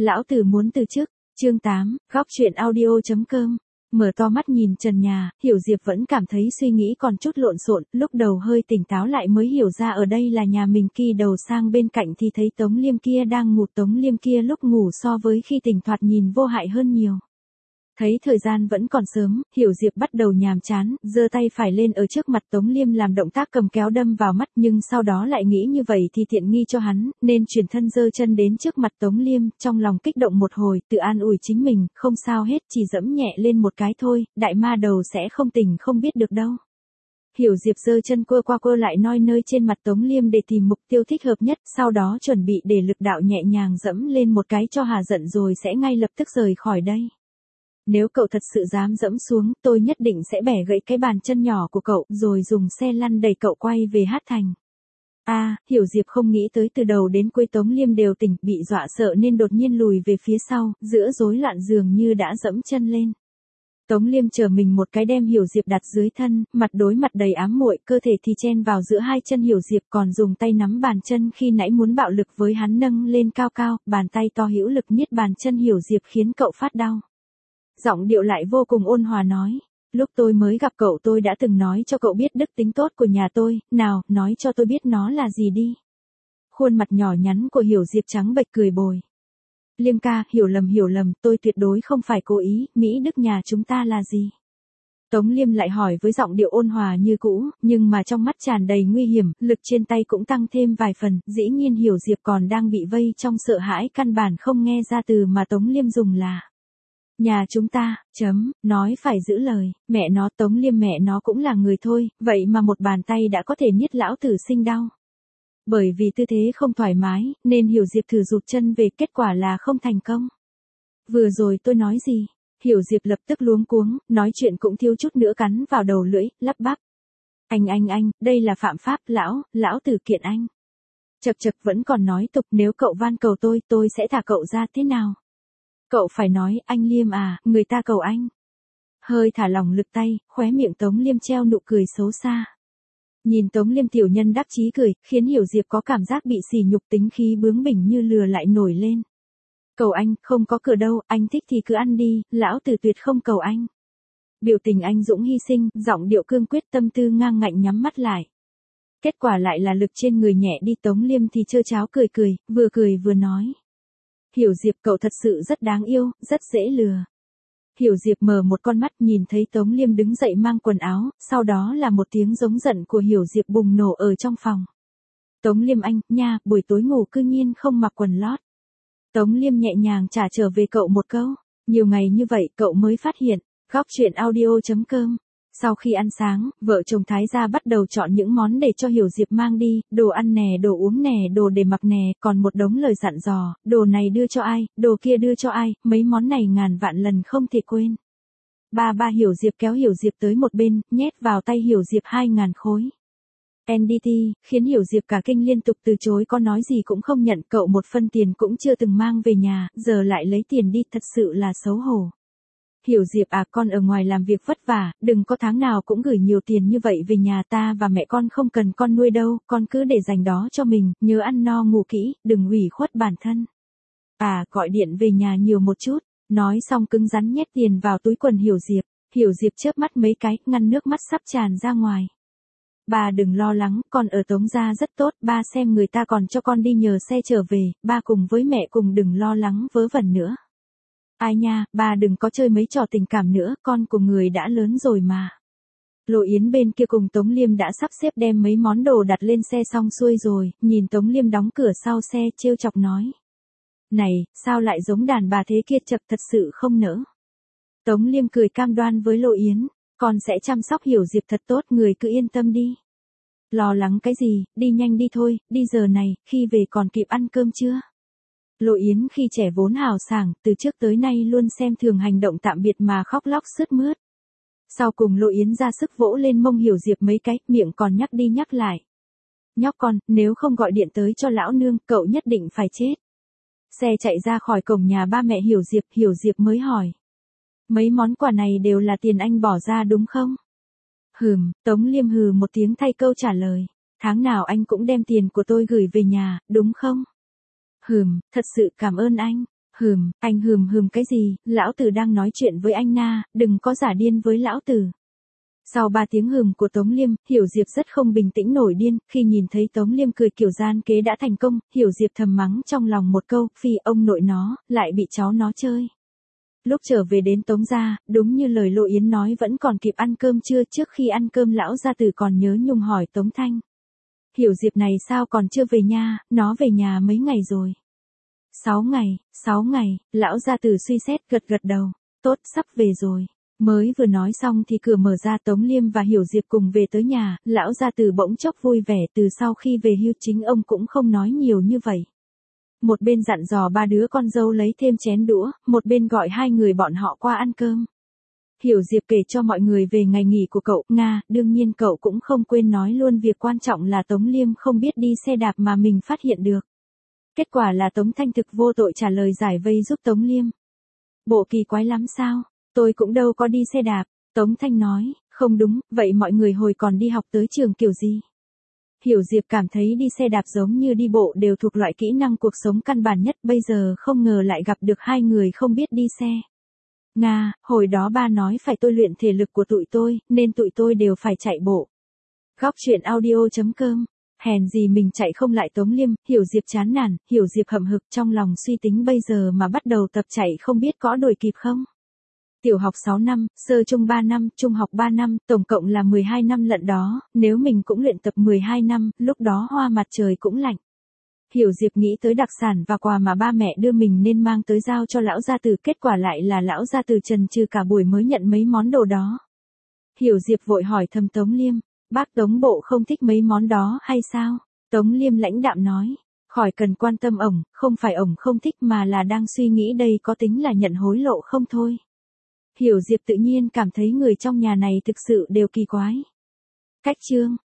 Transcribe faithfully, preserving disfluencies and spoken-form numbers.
lão tử muốn từ chức. Chương tám, góc chuyện audio chấm com. Mở to mắt nhìn trần nhà, Hiểu Diệp vẫn cảm thấy suy nghĩ còn chút lộn xộn, lúc đầu hơi tỉnh táo lại mới hiểu ra ở đây là nhà mình, kỳ đầu sang bên cạnh thì thấy Tống Liêm kia đang ngủ. Tống Liêm kia lúc ngủ so với khi tỉnh thoạt nhìn vô hại hơn nhiều. Thấy thời gian vẫn còn sớm, Hiểu Diệp bắt đầu nhàm chán, giơ tay phải lên ở trước mặt Tống Liêm làm động tác cầm kéo đâm vào mắt, nhưng sau đó lại nghĩ như vậy thì tiện nghi cho hắn, nên chuyển thân giơ chân đến trước mặt Tống Liêm, trong lòng kích động một hồi, tự an ủi chính mình, không sao hết, chỉ dẫm nhẹ lên một cái thôi, đại ma đầu sẽ không tỉnh không biết được đâu. Hiểu Diệp giơ chân quơ qua quơ lại noi nơi trên mặt Tống Liêm để tìm mục tiêu thích hợp nhất, sau đó chuẩn bị để lực đạo nhẹ nhàng dẫm lên một cái cho hà giận rồi sẽ ngay lập tức rời khỏi đây. Nếu cậu thật sự dám dẫm xuống, tôi nhất định sẽ bẻ gãy cái bàn chân nhỏ của cậu, rồi dùng xe lăn đẩy cậu quay về Hát Thành. A, à, Hiểu Diệp không nghĩ tới từ đầu đến cuối Tống Liêm đều tỉnh, bị dọa sợ nên đột nhiên lùi về phía sau, giữa rối loạn dường như đã dẫm chân lên. Tống Liêm chờ mình một cái đem Hiểu Diệp đặt dưới thân, mặt đối mặt đầy ám muội, cơ thể thì chen vào giữa hai chân Hiểu Diệp, còn dùng tay nắm bàn chân khi nãy muốn bạo lực với hắn nâng lên cao cao, bàn tay to hữu lực niết bàn chân Hiểu Diệp khiến cậu phát đau. Giọng điệu lại vô cùng ôn hòa nói, lúc tôi mới gặp cậu tôi đã từng nói cho cậu biết đức tính tốt của nhà tôi, nào, nói cho tôi biết nó là gì đi. Khuôn mặt nhỏ nhắn của Hiểu Diệp trắng bệch cười bồi. Liêm ca, hiểu lầm hiểu lầm, tôi tuyệt đối không phải cố ý, Mỹ đức nhà chúng ta là gì? Tống Liêm lại hỏi với giọng điệu ôn hòa như cũ, nhưng mà trong mắt tràn đầy nguy hiểm, lực trên tay cũng tăng thêm vài phần, dĩ nhiên Hiểu Diệp còn đang bị vây trong sợ hãi, căn bản không nghe ra từ mà Tống Liêm dùng là. Nhà chúng ta, chấm, nói phải giữ lời, mẹ nó, Tống Liêm mẹ nó cũng là người thôi, vậy mà một bàn tay đã có thể niết lão tử sinh đau. Bởi vì tư thế không thoải mái, nên Hiểu Diệp thử rụt chân về, kết quả là không thành công. Vừa rồi tôi nói gì? Hiểu Diệp lập tức luống cuống, nói chuyện cũng thiếu chút nữa cắn vào đầu lưỡi, lắp bắp. Anh anh anh, đây là phạm pháp, lão, lão tử kiện anh. Chật chật vẫn còn nói tục, nếu cậu van cầu tôi, tôi sẽ thả cậu ra, thế nào? Cậu phải nói, anh Liêm à, người ta cầu anh. Hơi thả lỏng lực tay, khóe miệng Tống Liêm treo nụ cười xấu xa. Nhìn Tống Liêm tiểu nhân đắc chí cười, khiến Hiểu Diệp có cảm giác bị sỉ nhục, tính khí bướng bỉnh như lừa lại nổi lên. Cầu anh, không có cửa đâu, anh thích thì cứ ăn đi, lão tử tuyệt không cầu anh. Biểu tình anh dũng hy sinh, giọng điệu cương quyết, tâm tư ngang ngạnh, nhắm mắt lại. Kết quả lại là lực trên người nhẹ đi. Tống Liêm thì trơ tráo cười cười, vừa cười vừa nói. Hiểu Diệp, cậu thật sự rất đáng yêu, rất dễ lừa. Hiểu Diệp mở một con mắt, nhìn thấy Tống Liêm đứng dậy mang quần áo, sau đó là một tiếng giống giận của Hiểu Diệp bùng nổ ở trong phòng. Tống Liêm anh, nha, buổi tối ngủ cư nhiên không mặc quần lót. Tống Liêm nhẹ nhàng trả trở về cậu một câu, nhiều ngày như vậy cậu mới phát hiện. Góc chuyện audio chấm com. Sau khi ăn sáng, vợ chồng Thái gia bắt đầu chọn những món để cho Hiểu Diệp mang đi, đồ ăn nè, đồ uống nè, đồ để mặc nè, còn một đống lời dặn dò, đồ này đưa cho ai, đồ kia đưa cho ai, mấy món này ngàn vạn lần không thể quên. Ba ba Hiểu Diệp kéo Hiểu Diệp tới một bên, nhét vào tay Hiểu Diệp hai ngàn khối en đê tê, khiến Hiểu Diệp cả kinh liên tục từ chối, có nói gì cũng không nhận, cậu một phân tiền cũng chưa từng mang về nhà, giờ lại lấy tiền đi, thật sự là xấu hổ. Hiểu Diệp à, con ở ngoài làm việc vất vả, đừng có tháng nào cũng gửi nhiều tiền như vậy về nhà, ta và mẹ con không cần con nuôi đâu, con cứ để dành đó cho mình, nhớ ăn no ngủ kỹ, đừng ủy khuất bản thân. À, gọi điện về nhà nhiều một chút, nói xong cứng rắn nhét tiền vào túi quần Hiểu Diệp. Hiểu Diệp chớp mắt mấy cái, ngăn nước mắt sắp tràn ra ngoài. Ba đừng lo lắng, con ở Tống gia rất tốt, ba xem người ta còn cho con đi nhờ xe trở về, ba cùng với mẹ cùng đừng lo lắng vớ vẩn nữa. Ai nha, ba đừng có chơi mấy trò tình cảm nữa, con của người đã lớn rồi mà. Lộ Yến bên kia cùng Tống Liêm đã sắp xếp đem mấy món đồ đặt lên xe xong xuôi rồi, nhìn Tống Liêm đóng cửa sau xe, trêu chọc nói. Này, sao lại giống đàn bà thế kia, chật thật sự không nỡ. Tống Liêm cười cam đoan với Lộ Yến, con sẽ chăm sóc Hiểu Diệp thật tốt, người cứ yên tâm đi. Lo lắng cái gì, đi nhanh đi thôi, đi giờ này, khi về còn kịp ăn cơm chưa? Lộ Yến khi trẻ vốn hào sảng, từ trước tới nay luôn xem thường hành động tạm biệt mà khóc lóc sướt mướt. Sau cùng Lộ Yến ra sức vỗ lên mông Hiểu Diệp mấy cái, miệng còn nhắc đi nhắc lại. Nhóc con, nếu không gọi điện tới cho lão nương, cậu nhất định phải chết. Xe chạy ra khỏi cổng nhà ba mẹ Hiểu Diệp, Hiểu Diệp mới hỏi. Mấy món quà này đều là tiền anh bỏ ra đúng không? Hừm, Tống Liêm hừ một tiếng thay câu trả lời. Tháng nào anh cũng đem tiền của tôi gửi về nhà, đúng không? Hừm, thật sự cảm ơn anh. Hừm, anh hừm hừm cái gì, lão tử đang nói chuyện với anh na, đừng có giả điên với lão tử. Sau ba tiếng hừm của Tống Liêm, Hiểu Diệp rất không bình tĩnh nổi điên, khi nhìn thấy Tống Liêm cười kiểu gian kế đã thành công, Hiểu Diệp thầm mắng trong lòng một câu, phi ông nội nó, lại bị cháu nó chơi. Lúc trở về đến Tống gia, đúng như lời Lộ Yến nói vẫn còn kịp ăn cơm trưa, trước khi ăn cơm lão gia tử còn nhớ nhung hỏi Tống Thanh. Hiểu Diệp này sao còn chưa về nhà, nó về nhà mấy ngày rồi. Sáu ngày, sáu ngày, lão gia tử suy xét gật gật đầu, tốt sắp về rồi. Mới vừa nói xong thì cửa mở ra, Tống Liêm và Hiểu Diệp cùng về tới nhà, lão gia tử bỗng chốc vui vẻ, từ sau khi về hưu chính ông cũng không nói nhiều như vậy. Một bên dặn dò ba đứa con dâu lấy thêm chén đũa, một bên gọi hai người bọn họ qua ăn cơm. Hiểu Diệp kể cho mọi người về ngày nghỉ của cậu, Nga, đương nhiên cậu cũng không quên nói luôn việc quan trọng là Tống Liêm không biết đi xe đạp mà mình phát hiện được. Kết quả là Tống Thanh thực vô tội trả lời giải vây giúp Tống Liêm. Bộ kỳ quái lắm sao, tôi cũng đâu có đi xe đạp. Tống Thanh nói, không đúng, vậy mọi người hồi còn đi học tới trường kiểu gì? Hiểu Diệp cảm thấy đi xe đạp giống như đi bộ đều thuộc loại kỹ năng cuộc sống căn bản nhất, bây giờ không ngờ lại gặp được hai người không biết đi xe. Nga, hồi đó ba nói phải tôi luyện thể lực của tụi tôi, nên tụi tôi đều phải chạy bộ. Góc truyện audio chấm com. Hèn gì mình chạy không lại Tống Liêm, Hiểu Diệp chán nản, Hiểu Diệp hậm hực trong lòng suy tính bây giờ mà bắt đầu tập chạy không biết có đuổi kịp không. Tiểu học sáu năm, sơ trung ba năm, trung học ba năm, tổng cộng là mười hai năm lận đó, nếu mình cũng luyện tập mười hai năm, lúc đó hoa mặt trời cũng lạnh. Hiểu Diệp nghĩ tới đặc sản và quà mà ba mẹ đưa mình nên mang tới giao cho lão gia tử, kết quả lại là lão gia tử trần trừ cả buổi mới nhận mấy món đồ đó. Hiểu Diệp vội hỏi thầm Tống Liêm, bác Tống bộ không thích mấy món đó hay sao? Tống Liêm lãnh đạm nói, khỏi cần quan tâm ổng, không phải ổng không thích mà là đang suy nghĩ đây có tính là nhận hối lộ không thôi. Hiểu Diệp tự nhiên cảm thấy người trong nhà này thực sự đều kỳ quái. Cách chương